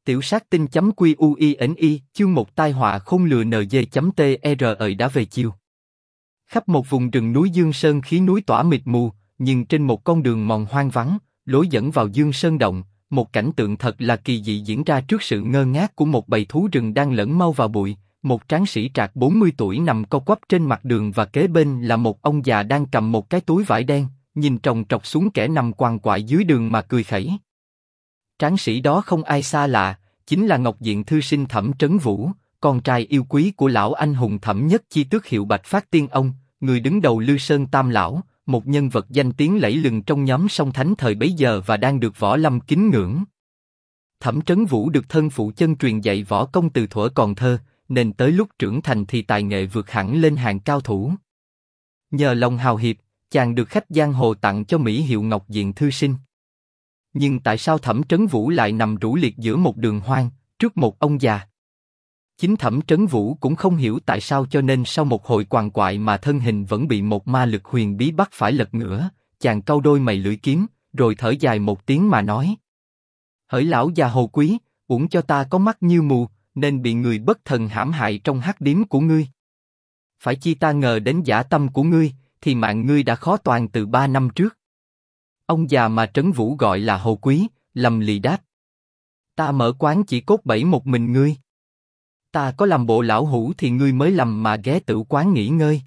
Tiểu sát tinh .QUINI chương 1 tai họa khôn lừa NG.TR đã về chiều. Khắp một vùng rừng núi Dương Sơn khí núi tỏa mịt mù, nhưng trên một con đường mòn hoang vắng, lối dẫn vào Dương Sơn Động, một cảnh tượng thật là kỳ dị diễn ra trước sự ngơ ngác của một bầy thú rừng đang lẫn mau vào bụi. Một tráng sĩ trạc 40 tuổi nằm co quắp trên mặt đường và kế bên là một ông già đang cầm một cái túi vải đen, nhìn tròng trọc xuống kẻ nằm quằn quại dưới đường mà cười khẩy. Tráng sĩ đó không ai xa lạ, chính là Ngọc Diện thư sinh Thẩm Trấn Vũ, con trai yêu quý của lão anh hùng Thẩm Nhất Chi tước hiệu Bạch Phát Tiên Ông, người đứng đầu Lư Sơn Tam Lão, một nhân vật danh tiếng lẫy lừng trong nhóm song thánh thời bấy giờ và đang được võ lâm kính ngưỡng. Thẩm Trấn Vũ được thân phụ chân truyền dạy võ công từ thuở còn thơ, nên tới lúc trưởng thành thì tài nghệ vượt hẳn lên hàng cao thủ. Nhờ lòng hào hiệp, chàng được khách giang hồ tặng cho mỹ hiệu Ngọc Diện thư sinh. Nhưng tại sao Thẩm Trấn Vũ lại nằm rũ liệt giữa một đường hoang, trước một ông già? Chính Thẩm Trấn Vũ cũng không hiểu tại sao, cho nên sau một hồi quằn quại mà thân hình vẫn bị một ma lực huyền bí bắt phải lật ngửa, chàng cau đôi mày lưỡi kiếm, rồi thở dài một tiếng mà nói: Hỡi lão già hồ quý, uổng cho ta có mắt như mù, nên bị người bất thần hãm hại trong hắc điếm của ngươi. Phải chi ta ngờ đến dã tâm của ngươi, thì mạng ngươi đã khó toàn từ 3 năm trước. Ông già mà Trấn Vũ gọi là Hồ Quý, lầm lì đáp: Ta mở quán chỉ cốt bẫy một mình ngươi. Ta có làm bộ lão hủ thì ngươi mới lầm mà ghé tửu quán nghỉ ngơi.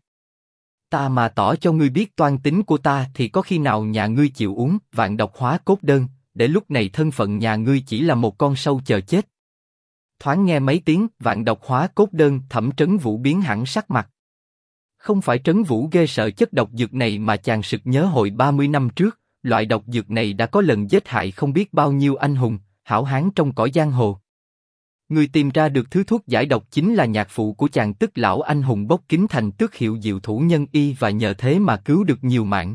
Ta mà tỏ cho ngươi biết toan tính của ta thì có khi nào nhà ngươi chịu uống vạn độc hóa cốt đơn, để lúc này thân phận nhà ngươi chỉ là một con sâu chờ chết. Thoáng nghe mấy tiếng vạn độc hóa cốt đơn, Thẩm Trấn Vũ biến hẳn sắc mặt. Không phải Trấn Vũ ghê sợ chất độc dược này mà chàng sực nhớ hồi 30 năm trước, loại độc dược này đã có lần giết hại không biết bao nhiêu anh hùng, hảo hán trong cõi giang hồ. Người tìm ra được thứ thuốc giải độc chính là nhạc phụ của chàng, tức lão anh hùng bốc kính thành tước hiệu Diệu Thủ Nhân Y, và nhờ thế mà cứu được nhiều mạng.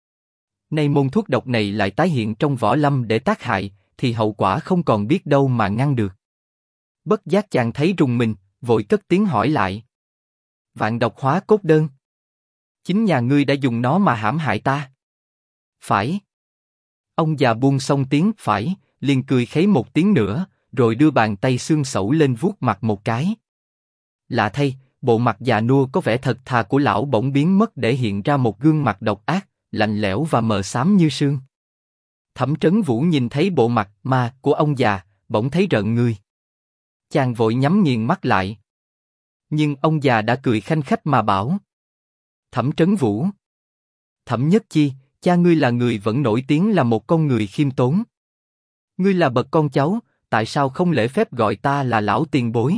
Nay môn thuốc độc này lại tái hiện trong võ lâm để tác hại, thì hậu quả không còn biết đâu mà ngăn được. Bất giác chàng thấy rùng mình, vội cất tiếng hỏi lại: Vạn độc hóa cốt đơn? Chính nhà ngươi đã dùng nó mà hãm hại ta? Phải. Ông già buông xong tiếng phải, liền cười khấy một tiếng nữa, rồi đưa bàn tay xương sẩu lên vuốt mặt một cái. Lạ thay, bộ mặt già nua có vẻ thật thà của lão bỗng biến mất để hiện ra một gương mặt độc ác, lạnh lẽo và mờ xám như sương. Thẩm Trấn Vũ nhìn thấy bộ mặt ma của ông già, bỗng thấy rợn người. Chàng vội nhắm nghiền mắt lại. Nhưng ông già đã cười khanh khách mà bảo: Thẩm Trấn Vũ, Thẩm Nhất Chi, cha ngươi là người vẫn nổi tiếng là một con người khiêm tốn. Ngươi là bậc con cháu, tại sao không lễ phép gọi ta là lão tiền bối?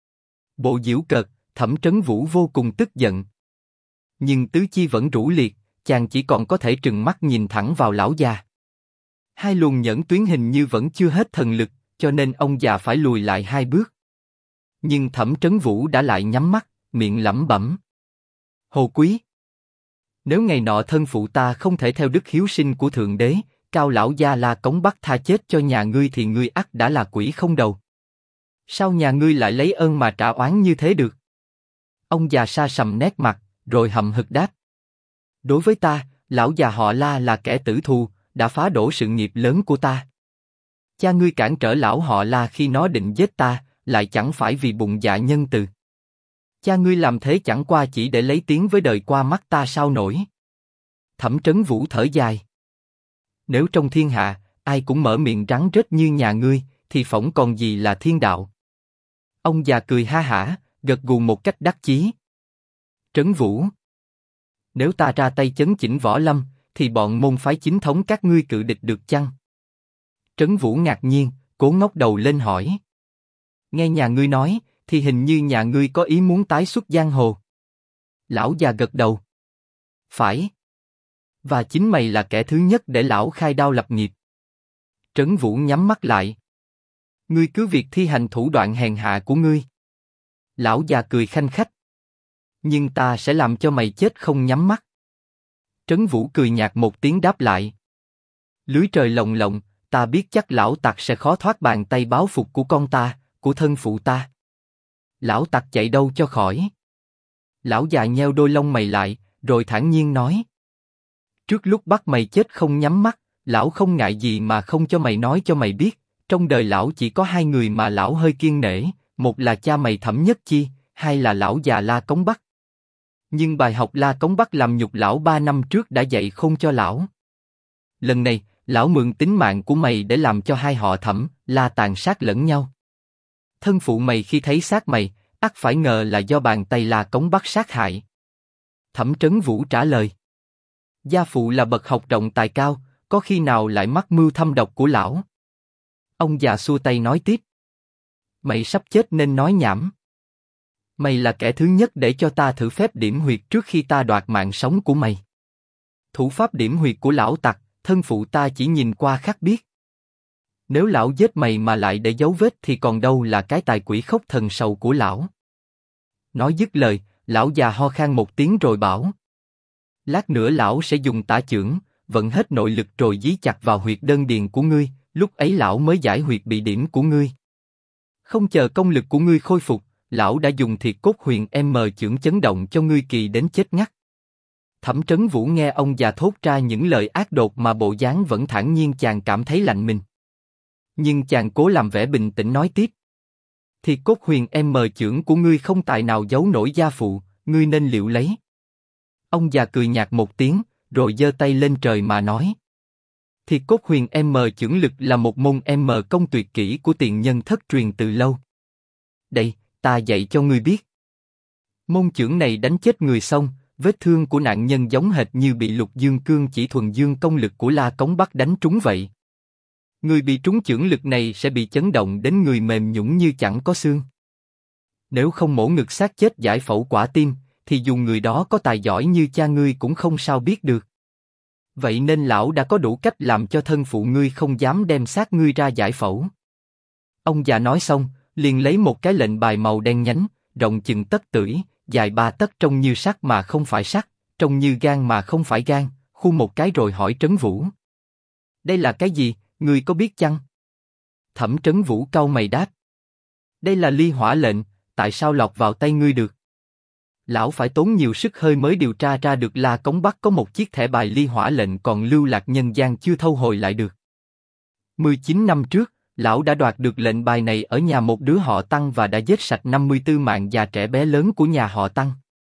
Bộ giễu cợt, Thẩm Trấn Vũ vô cùng tức giận. Nhưng tứ chi vẫn rũ liệt, chàng chỉ còn có thể trừng mắt nhìn thẳng vào lão già. Hai luồng nhẫn tuyến hình như vẫn chưa hết thần lực, cho nên ông già phải lùi lại 2 bước. Nhưng Thẩm Trấn Vũ đã lại nhắm mắt, miệng lẩm bẩm: Hồ Quý, nếu ngày nọ thân phụ ta không thể theo đức hiếu sinh của Thượng Đế, Cao lão gia La Cống bắt tha chết cho nhà ngươi thì ngươi ắt đã là quỷ không đầu. Sao nhà ngươi lại lấy ơn mà trả oán như thế được? Ông già sa sầm nét mặt, rồi hậm hực đáp: Đối với ta, lão già họ La là kẻ tử thù, đã phá đổ sự nghiệp lớn của ta. Cha ngươi cản trở lão họ La khi nó định giết ta, lại chẳng phải vì bụng dạ nhân từ. Cha ngươi làm thế chẳng qua chỉ để lấy tiếng với đời qua mắt ta sao nổi. Thẩm Trấn Vũ thở dài: Nếu trong thiên hạ, ai cũng mở miệng rắn rết như nhà ngươi, thì phỏng còn gì là thiên đạo. Ông già cười ha hả, gật gù một cách đắc chí. Trấn Vũ, nếu ta ra tay chấn chỉnh võ lâm, thì bọn môn phái chính thống các ngươi cự địch được chăng? Trấn Vũ ngạc nhiên, cố ngóc đầu lên hỏi: Nghe nhà ngươi nói, thì hình như nhà ngươi có ý muốn tái xuất giang hồ. Lão già gật đầu: Phải. Và chính mày là kẻ thứ nhất để lão khai đao lập nghiệp. Trấn Vũ nhắm mắt lại: Ngươi cứ việc thi hành thủ đoạn hèn hạ của ngươi. Lão già cười khanh khách: Nhưng ta sẽ làm cho mày chết không nhắm mắt. Trấn Vũ cười nhạt một tiếng đáp lại: Lưới trời lồng lộng, ta biết chắc lão tặc sẽ khó thoát bàn tay báo phục của con ta, của thân phụ ta. Lão tặc chạy đâu cho khỏi? Lão già nheo đôi lông mày lại, rồi thản nhiên nói: Trước lúc bắt mày chết không nhắm mắt, lão không ngại gì mà không cho mày nói cho mày biết, Trong đời lão chỉ có hai người mà lão hơi kiêng nể, một là cha mày Thẩm Nhất Chi, hai là lão già La Cống Bắc. Nhưng bài học La Cống Bắc làm nhục lão 3 năm trước đã dạy khôn cho lão. Lần này, lão mượn tính mạng của mày để làm cho hai họ Thẩm, La tàn sát lẫn nhau. Thân phụ mày khi thấy xác mày, ắt phải ngờ là do bàn tay La Cống Bắc sát hại. Thẩm Trấn Vũ trả lời. Gia phụ là bậc học rộng tài cao, có khi nào lại mắc mưu thâm độc của lão? Ông già xua tay nói tiếp. Mày sắp chết nên nói nhảm. Mày là kẻ thứ nhất để cho ta thử phép điểm huyệt trước khi ta đoạt mạng sống của mày. Thủ pháp điểm huyệt của lão tặc, thân phụ ta chỉ nhìn qua khắc biết. Nếu lão giết mày mà lại để dấu vết thì còn đâu là cái tài quỷ khốc thần sầu của lão. Nói dứt lời, lão già ho khan một tiếng rồi bảo. Lát nữa lão sẽ dùng tả chưởng, vận hết nội lực rồi dí chặt vào huyệt đơn điền của ngươi, lúc ấy lão mới giải huyệt bị điểm của ngươi. Không chờ công lực của ngươi khôi phục, lão đã dùng thiệt cốt huyền chưởng chấn động cho ngươi kỳ đến chết ngắt. Thẩm Trấn Vũ nghe ông già thốt ra những lời ác độc mà bộ dáng vẫn thản nhiên, chàng cảm thấy lạnh mình. Nhưng chàng cố làm vẻ bình tĩnh nói tiếp. Thiệt cốt huyền chưởng của ngươi không tài nào giấu nổi gia phụ, ngươi nên liệu lấy. Ông già cười nhạt một tiếng, rồi giơ tay lên trời mà nói. Thiệt cốt huyền chưởng lực là một môn công tuyệt kỹ của tiền nhân thất truyền từ lâu. Đây, ta dạy cho ngươi biết. Môn chưởng này đánh chết người xong, vết thương của nạn nhân giống hệt như bị Lục Dương Cương chỉ thuần dương công lực của La Cống Bắc đánh trúng vậy. Người bị trúng chưởng lực này sẽ bị chấn động đến người mềm nhũn như chẳng có xương. Nếu không mổ ngực xác chết giải phẫu quả tim, thì dù người đó có tài giỏi như cha ngươi cũng không sao biết được. Vậy nên lão đã có đủ cách làm cho thân phụ ngươi không dám đem xác ngươi ra giải phẫu. Ông già nói xong, liền lấy một cái lệnh bài màu đen nhánh, rộng chừng tấc tưởi, dài 3 tấc, trông như sắt mà không phải sắt, trông như gan mà không phải gan, khu một cái rồi hỏi Trấn Vũ. Đây là cái gì, ngươi có biết chăng? Thẩm Trấn Vũ cau mày đáp. Đây là ly hỏa lệnh, tại sao lọt vào tay ngươi được? Lão phải tốn nhiều sức hơi mới điều tra ra được La Cống Bắc có một chiếc thẻ bài ly hỏa lệnh còn lưu lạc nhân gian chưa thâu hồi lại được. 19 năm trước, lão đã đoạt được lệnh bài này ở nhà một đứa họ Tăng và đã giết sạch 54 mạng già trẻ bé lớn của nhà họ Tăng.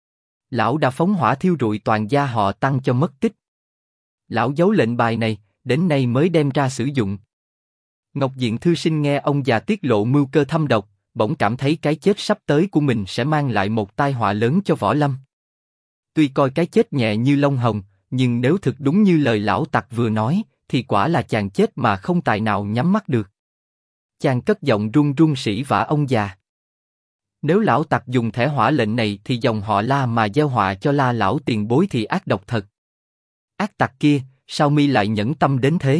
Lão đã phóng hỏa thiêu rụi toàn gia họ Tăng cho mất tích. Lão giấu lệnh bài này, đến nay mới đem ra sử dụng. Ngọc Diện thư sinh nghe ông già tiết lộ mưu cơ thâm độc, bỗng cảm thấy cái chết sắp tới của mình sẽ mang lại một tai họa lớn cho võ lâm. Tuy coi cái chết nhẹ như lông hồng, nhưng nếu thực đúng như lời lão tặc vừa nói, thì quả là chàng chết mà không tài nào nhắm mắt được. Chàng cất giọng run run sỉ vả ông già. Nếu lão tặc dùng thẻ hỏa lệnh này thì dòng họ La mà gieo họa cho La lão tiền bối thì ác độc thật. Ác tặc kia, sao mi lại nhẫn tâm đến thế?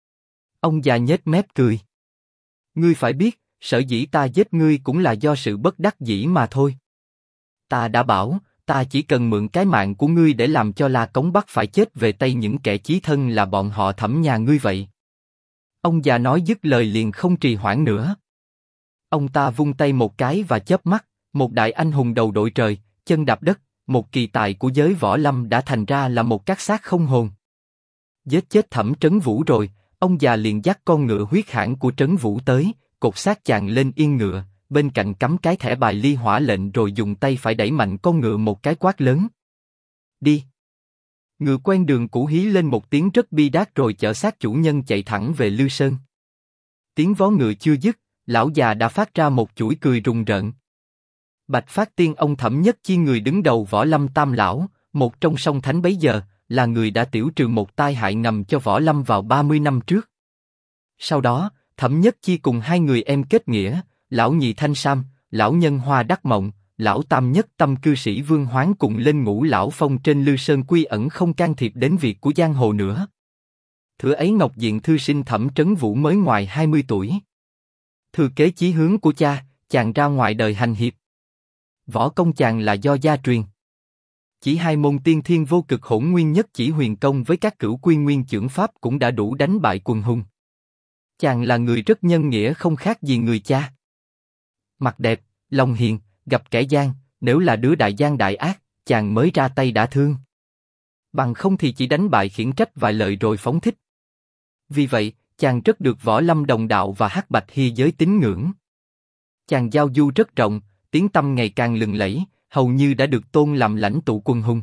Ông già nhếch mép cười. Ngươi phải biết, sở dĩ ta giết ngươi cũng là do sự bất đắc dĩ mà thôi. Ta đã bảo, ta chỉ cần mượn cái mạng của ngươi để làm cho La Cống Bắc phải chết về tay những kẻ chí thân là bọn họ Thẩm nhà ngươi vậy. Ông già nói dứt lời liền không trì hoãn nữa. Ông ta vung tay một cái và chớp mắt, một đại anh hùng đầu đội trời, chân đạp đất, một kỳ tài của giới võ lâm đã thành ra là một cát xác không hồn. Giết chết Thẩm Trấn Vũ rồi, ông già liền dắt con ngựa huyết hãn của Trấn Vũ tới, cột xác chàng lên yên ngựa, bên cạnh cắm cái thẻ bài ly hỏa lệnh rồi dùng tay phải đẩy mạnh con ngựa một cái quát lớn. Đi! Ngựa quen đường cũ hí lên một tiếng rất bi đát rồi chở xác chủ nhân chạy thẳng về Lư Sơn. Tiếng vó ngựa chưa dứt, lão già đã phát ra một chuỗi cười rùng rợn. Bạch Phát Tiên ông Thẩm Nhất Chi, người đứng đầu võ lâm tam lão, một trong song thánh bấy giờ, là người đã tiểu trừ một tai hại ngầm cho võ lâm vào 30 năm trước. Sau đó, Thẩm Nhất Chi cùng hai người em kết nghĩa, lão nhị Thanh Sam, lão nhân Hoa Đắc Mộng, lão tam nhất tâm cư sĩ Vương Hoán cùng lên Ngũ Lão Phong trên Lư Sơn quy ẩn, không can thiệp đến việc của giang hồ nữa. Thửa ấy Ngọc Diện thư sinh Thẩm Trấn Vũ mới ngoài 20 tuổi. Thừa kế chí hướng của cha, chàng ra ngoài đời hành hiệp. Võ công chàng là do gia truyền. Chỉ hai môn tiên thiên vô cực hỗn nguyên nhất chỉ huyền công với các cửu quy nguyên chưởng pháp cũng đã đủ đánh bại quần hùng. Chàng là người rất nhân nghĩa, không khác gì người cha. Mặt đẹp, lòng hiền, gặp kẻ gian, nếu là đứa đại gian đại ác, chàng mới ra tay đã thương. Bằng không thì chỉ đánh bại khiển trách vài lời rồi phóng thích. Vì vậy, chàng rất được Võ Lâm đồng đạo và Hắc Bạch Hy giới tín ngưỡng. Chàng giao du rất rộng, tiếng tăm ngày càng lừng lẫy, hầu như đã được tôn làm lãnh tụ quân hùng.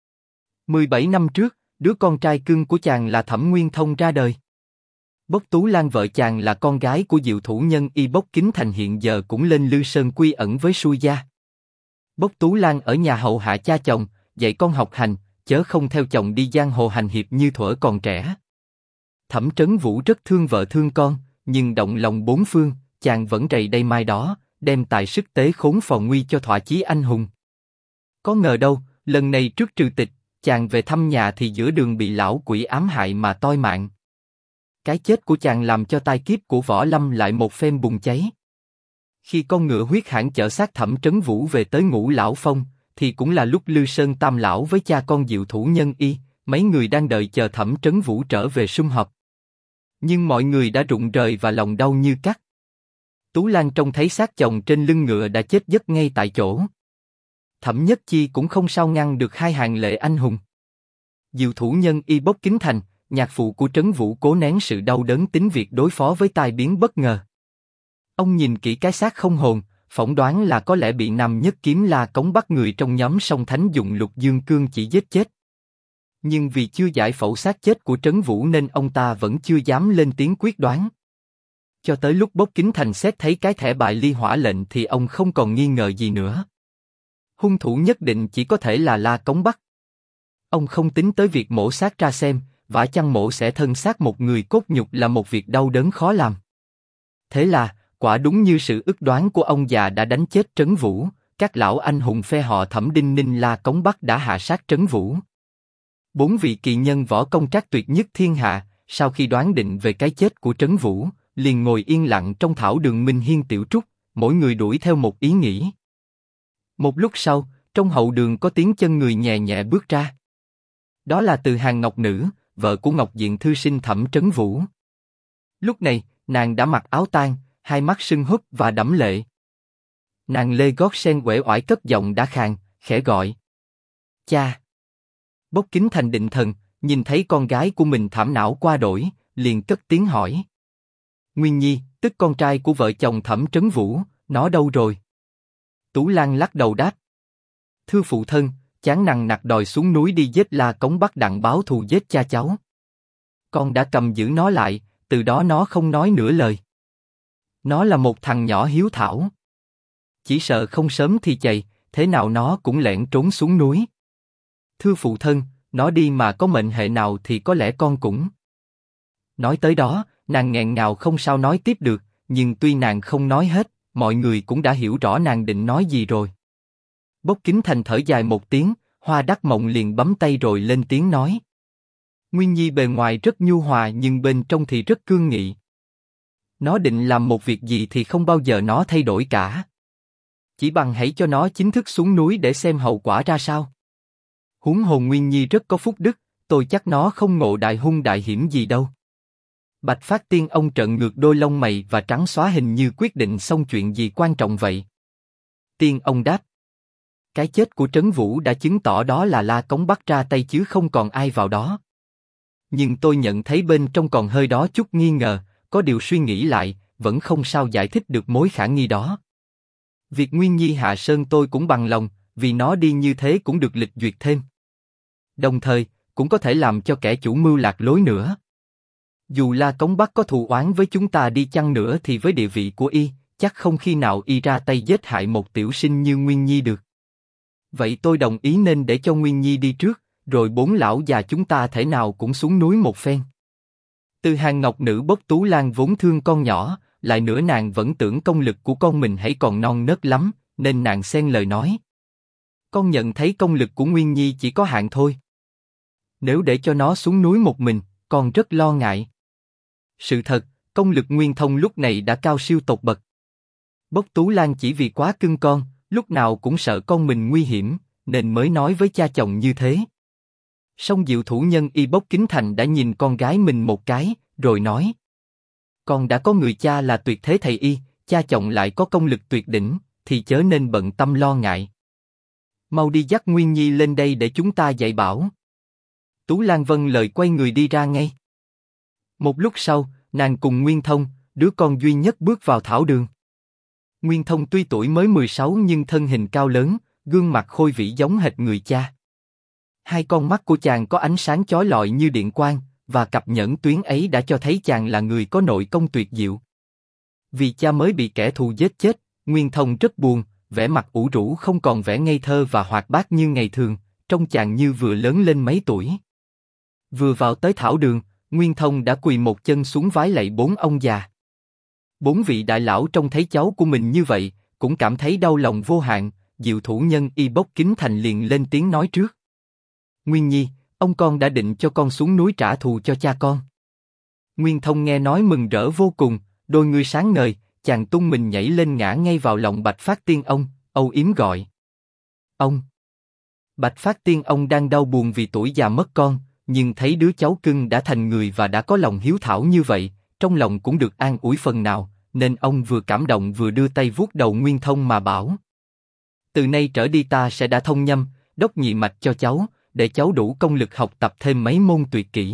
17 năm trước, đứa con trai cưng của chàng là Thẩm Nguyên Thông ra đời. Bốc Tú Lan vợ chàng là con gái của diệu thủ nhân y Bốc Kính Thành hiện giờ cũng lên Lư Sơn quy ẩn với Xui gia. Bốc Tú Lan ở nhà hầu hạ cha chồng, dạy con học hành, chớ không theo chồng đi giang hồ hành hiệp như thuở còn trẻ. Thẩm Trấn Vũ rất thương vợ thương con, nhưng động lòng bốn phương, chàng vẫn rầy đây mai đó, đem tài sức tế khốn phò nguy cho thỏa chí anh hùng. Có ngờ đâu, lần này trước trừ tịch, chàng về thăm nhà thì giữa đường bị lão quỷ ám hại mà toi mạng. Cái chết của chàng làm cho tai kiếp của Võ Lâm lại một phen bùng cháy. Khi con ngựa huyết hãn chở xác Thẩm Trấn Vũ về tới Ngũ Lão Phong, thì cũng là lúc Lư Sơn Tam lão với cha con diệu thủ nhân y, mấy người đang đợi chờ Thẩm Trấn Vũ trở về sum họp. Nhưng mọi người đã rụng rời và lòng đau như cắt. Tú Lan trông thấy xác chồng trên lưng ngựa đã chết giấc ngay tại chỗ. Thẩm Nhất Chi cũng không sao ngăn được hai hàng lệ anh hùng. Diệu thủ nhân y Bốc Kính Thành, nhạc phụ của Trấn Vũ cố nén sự đau đớn tính việc đối phó với tai biến bất ngờ. Ông nhìn kỹ cái xác không hồn, phỏng đoán là có lẽ bị Nam Nhất Kiếm La Cống bắt người trong nhóm Song Thánh dùng Lục Dương Cương chỉ giết chết. Nhưng vì chưa giải phẫu xác chết của Trấn Vũ nên ông ta vẫn chưa dám lên tiếng quyết đoán. Cho tới lúc Bốc Kính Thành xét thấy cái thẻ bài ly hỏa lệnh thì ông không còn nghi ngờ gì nữa. Hung thủ nhất định chỉ có thể là La Cống Bắc. Ông không tính tới việc mổ xác ra xem, vả chăng mổ xẻ thân xác một người cốt nhục là một việc đau đớn khó làm. Thế là, quả đúng như sự ước đoán của ông già đã đánh chết Trấn Vũ, các lão anh hùng phe họ Thẩm Đinh Ninh La Cống Bắc đã hạ sát Trấn Vũ. 4 vị kỳ nhân võ công trác tuyệt nhất thiên hạ, sau khi đoán định về cái chết của Trấn Vũ, liền ngồi yên lặng trong thảo đường Minh Hiên Tiểu Trúc, mỗi người đuổi theo một ý nghĩ. Một lúc sau, trong hậu đường có tiếng chân người nhẹ nhẹ bước ra. Đó là Từ Hàng Ngọc Nữ, vợ của Ngọc Diện thư sinh Thẩm Trấn Vũ. Lúc này, nàng đã mặc áo tang, hai mắt sưng húp và đẫm lệ. Nàng lê gót sen uể oải cất giọng đã khàn, khẽ gọi: "Cha." Bốc Kính Thành định thần, nhìn thấy con gái của mình thảm não qua đổi, liền cất tiếng hỏi: "Nguyên Nhi, tức con trai của vợ chồng Thẩm Trấn Vũ, nó đâu rồi?" Tú Lan lắc đầu đáp: "Thưa phụ thân, chán nằng nặc đòi xuống núi đi giết La Cống Bắc đặng báo thù giết cha cháu. Con đã cầm giữ nó lại, từ đó nó không nói nửa lời. Nó là một thằng nhỏ hiếu thảo. Chỉ sợ không sớm thì chạy, thế nào nó cũng lẻn trốn xuống núi. Thưa phụ thân, nó đi mà có mệnh hệ nào thì có lẽ con cũng." Nói tới đó, nàng nghẹn ngào không sao nói tiếp được, nhưng tuy nàng không nói hết, mọi người cũng đã hiểu rõ nàng định nói gì rồi. Bốc Kính Thành thở dài một tiếng, Hoa Đắc Mộng liền bấm tay rồi lên tiếng nói: "Nguyên Nhi bề ngoài rất nhu hòa nhưng bên trong thì rất cương nghị. Nó định làm một việc gì thì không bao giờ nó thay đổi cả. Chỉ bằng hãy cho nó chính thức xuống núi để xem hậu quả ra sao. Huống hồ Nguyên Nhi rất có phúc đức, tôi chắc nó không ngộ đại hung đại hiểm gì đâu." Bạch Phát Tiên ông trợn ngược đôi lông mày và trắng xóa hình như quyết định xong chuyện gì quan trọng vậy. Tiên ông đáp: "Cái chết của Trấn Vũ đã chứng tỏ đó là La Cống Bắc ra tay chứ không còn ai vào đó. Nhưng tôi nhận thấy bên trong còn hơi đó chút nghi ngờ, có điều suy nghĩ lại, vẫn không sao giải thích được mối khả nghi đó. Việc Nguyên Nhi hạ sơn tôi cũng bằng lòng, vì nó đi như thế cũng được lịch duyệt thêm. Đồng thời, cũng có thể làm cho kẻ chủ mưu lạc lối nữa. Dù La Cống Bắc có thù oán với chúng ta đi chăng nữa thì với địa vị của y, chắc không khi nào y ra tay giết hại một tiểu sinh như Nguyên Nhi được. Vậy tôi đồng ý nên để cho Nguyên Nhi đi trước, rồi 4 lão già chúng ta thể nào cũng xuống núi một phen." Từ Hàng Ngọc Nữ Bốc Tú Lan vốn thương con nhỏ, lại nữa nàng vẫn tưởng công lực của con mình hãy còn non nớt lắm, nên nàng xen lời nói: "Con nhận thấy công lực của Nguyên Nhi chỉ có hạn thôi. Nếu để cho nó xuống núi một mình, con rất lo ngại. Sự thật, công lực Nguyên Thông lúc này đã cao siêu tột bậc. Bốc Tú Lan chỉ vì quá cưng con, lúc nào cũng sợ con mình nguy hiểm, nên mới nói với cha chồng như thế." Song diệu thủ nhân y Bốc Kính Thành đã nhìn con gái mình một cái, rồi nói: "Con đã có người cha là tuyệt thế thầy y, cha chồng lại có công lực tuyệt đỉnh, thì chớ nên bận tâm lo ngại. Mau đi dắt Nguyên Nhi lên đây để chúng ta dạy bảo." Tú Lan vâng lời quay người đi ra ngay. Một lúc sau, nàng cùng Nguyên Thông, đứa con duy nhất bước vào thảo đường. Nguyên Thông tuy tuổi mới 16 nhưng thân hình cao lớn, gương mặt khôi vĩ giống hệt người cha. Hai con mắt của chàng có ánh sáng chói lọi như điện quang, và cặp nhẫn tuyến ấy đã cho thấy chàng là người có nội công tuyệt diệu. Vì cha mới bị kẻ thù giết chết, Nguyên Thông rất buồn, vẻ mặt ủ rũ không còn vẻ ngây thơ và hoạt bát như ngày thường, trông chàng như vừa lớn lên mấy tuổi. Vừa vào tới thảo đường, Nguyên Thông đã quỳ một chân xuống vái lạy bốn ông già. Bốn vị đại lão trông thấy cháu của mình như vậy, cũng cảm thấy đau lòng vô hạn. Diệu thủ nhân Y Bốc Kính Thành liền lên tiếng nói trước. Nguyên Nhi, ông con đã định cho con xuống núi trả thù cho cha con. Nguyên Thông nghe nói mừng rỡ vô cùng, đôi người sáng ngời, chàng tung mình nhảy lên ngã ngay vào lòng Bạch Phát Tiên Ông, âu yếm gọi. Ông! Bạch Phát Tiên Ông đang đau buồn vì tuổi già mất con, nhưng thấy đứa cháu cưng đã thành người và đã có lòng hiếu thảo như vậy, trong lòng cũng được an ủi phần nào, nên ông vừa cảm động vừa đưa tay vuốt đầu Nguyên Thông mà bảo. Từ nay trở đi ta sẽ đã thông nhâm, đốc nhị mạch cho cháu, để cháu đủ công lực học tập thêm mấy môn tuyệt kỹ.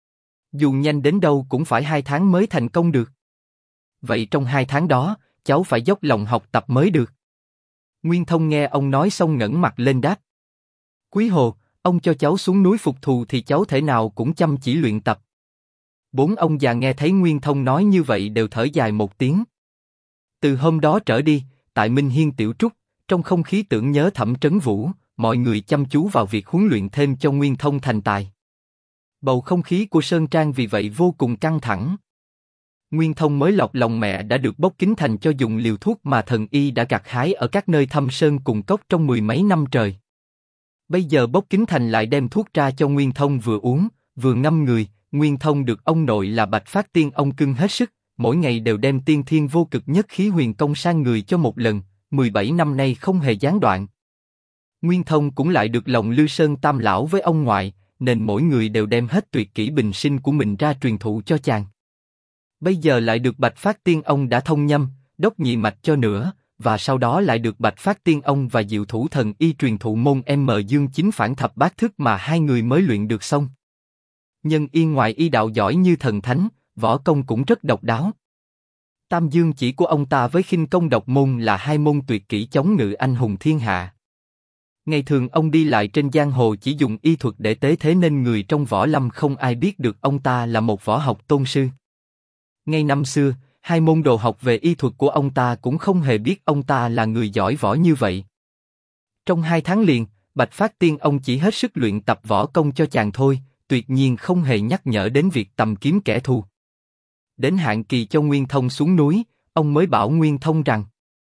Dù nhanh đến đâu cũng phải 2 tháng mới thành công được. Vậy trong 2 tháng đó, cháu phải dốc lòng học tập mới được. Nguyên Thông nghe ông nói xong ngẩng mặt lên đáp. Quý Hồ, ông cho cháu xuống núi phục thù thì cháu thể nào cũng chăm chỉ luyện tập. Bốn ông già nghe thấy Nguyên Thông nói như vậy đều thở dài một tiếng. Từ hôm đó trở đi, tại Minh Hiên Tiểu Trúc, trong không khí tưởng nhớ Thẩm Trấn Vũ, mọi người chăm chú vào việc huấn luyện thêm cho Nguyên Thông thành tài. Bầu không khí của Sơn Trang vì vậy vô cùng căng thẳng. Nguyên Thông mới lọt lòng mẹ đã được Bốc Kính Thành cho dùng liều thuốc mà thần y đã gặt hái ở các nơi thâm sơn cùng cốc trong 10 mấy năm trời. Bây giờ Bốc Kính Thành lại đem thuốc ra cho Nguyên Thông vừa uống, vừa ngâm người. Nguyên Thông được ông nội là Bạch Phát Tiên Ông cưng hết sức, mỗi ngày đều đem tiên thiên vô cực nhất khí huyền công sang người cho một lần, 17 năm nay không hề gián đoạn. Nguyên Thông cũng lại được lòng Lư Sơn Tam Lão với ông ngoại, nên mỗi người đều đem hết tuyệt kỹ bình sinh của mình ra truyền thụ cho chàng. Bây giờ lại được Bạch Phát Tiên Ông đã thông nhâm, đốc nhị mạch cho nữa, và sau đó lại được Bạch Phát Tiên Ông và Diệu thủ thần y truyền thụ môn Dương Chính Phản Thập Bát Thức mà hai người mới luyện được xong. Nhân y ngoài y đạo giỏi như thần thánh, võ công cũng rất độc đáo. Tam Dương chỉ của ông ta với khinh công độc môn là 2 môn tuyệt kỹ chống ngự anh hùng thiên hạ. Ngày thường ông đi lại trên giang hồ chỉ dùng y thuật để tế thế nên người trong võ lâm không ai biết được ông ta là một võ học tôn sư. Ngay năm xưa, 2 môn đồ học về y thuật của ông ta cũng không hề biết ông ta là người giỏi võ như vậy. Trong 2 tháng liền, Bạch Phát Tiên Ông chỉ hết sức luyện tập võ công cho chàng thôi, tuyệt nhiên không hề nhắc nhở đến việc tầm kiếm kẻ thù. Đến hạn kỳ cho Nguyên Thông xuống núi, ông mới bảo Nguyên Thông rằng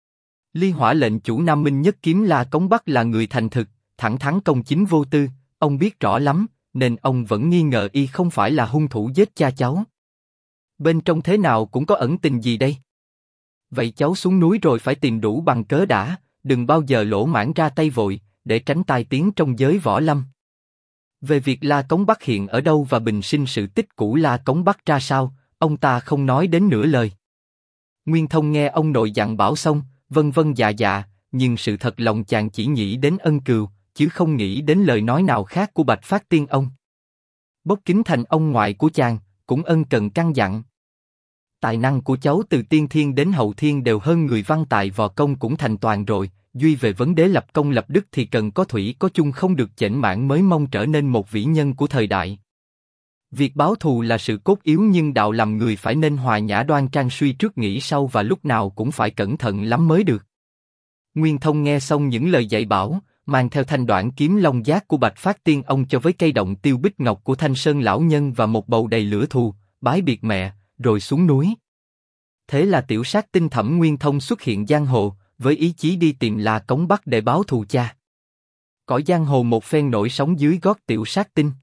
Ly Hỏa lệnh chủ Nam Minh Nhất Kiếm La Cống Bắc là người thành thực, thẳng thắn công chính vô tư, ông biết rõ lắm, nên ông vẫn nghi ngờ y không phải là hung thủ giết cha cháu. Bên trong thế nào cũng có ẩn tình gì đây? Vậy cháu xuống núi rồi phải tìm đủ bằng cớ đã, đừng bao giờ lỗ mãng ra tay vội, để tránh tai tiếng trong giới võ lâm. Về việc La Cống Bắc hiện ở đâu và bình sinh sự tích cũ La Cống Bắc ra sao, ông ta không nói đến nửa lời. Nguyên Thông nghe ông nội dặn bảo xong, vân vân dạ dạ, nhưng sự thật lòng chàng chỉ nghĩ đến ân cừu, chứ không nghĩ đến lời nói nào khác của Bạch Phát Tiên Ông. Bốc Kính Thành ông ngoại của chàng, cũng ân cần căn dặn. Tài năng của cháu từ tiên thiên đến hậu thiên đều hơn người văn tài võ công cũng thành toàn rồi, duy về vấn đề lập công lập đức thì cần có thủy có chung không được chểnh mãn mới mong trở nên một vĩ nhân của thời đại. Việc báo thù là sự cốt yếu nhưng đạo làm người phải nên hòa nhã đoan trang suy trước nghĩ sau và lúc nào cũng phải cẩn thận lắm mới được. Nguyên Thông nghe xong những lời dạy bảo, mang theo thanh đoạn kiếm long giác của Bạch Phát Tiên Ông cho với cây động tiêu bích ngọc của Thanh Sơn lão nhân và một bầu đầy lửa thù, bái biệt mẹ, rồi xuống núi. Thế là tiểu sát tinh Thẩm Nguyên Thông xuất hiện giang hồ, với ý chí đi tìm La Cống Bắc để báo thù cha. Cõi giang hồ một phen nổi sóng dưới gót tiểu sát tinh.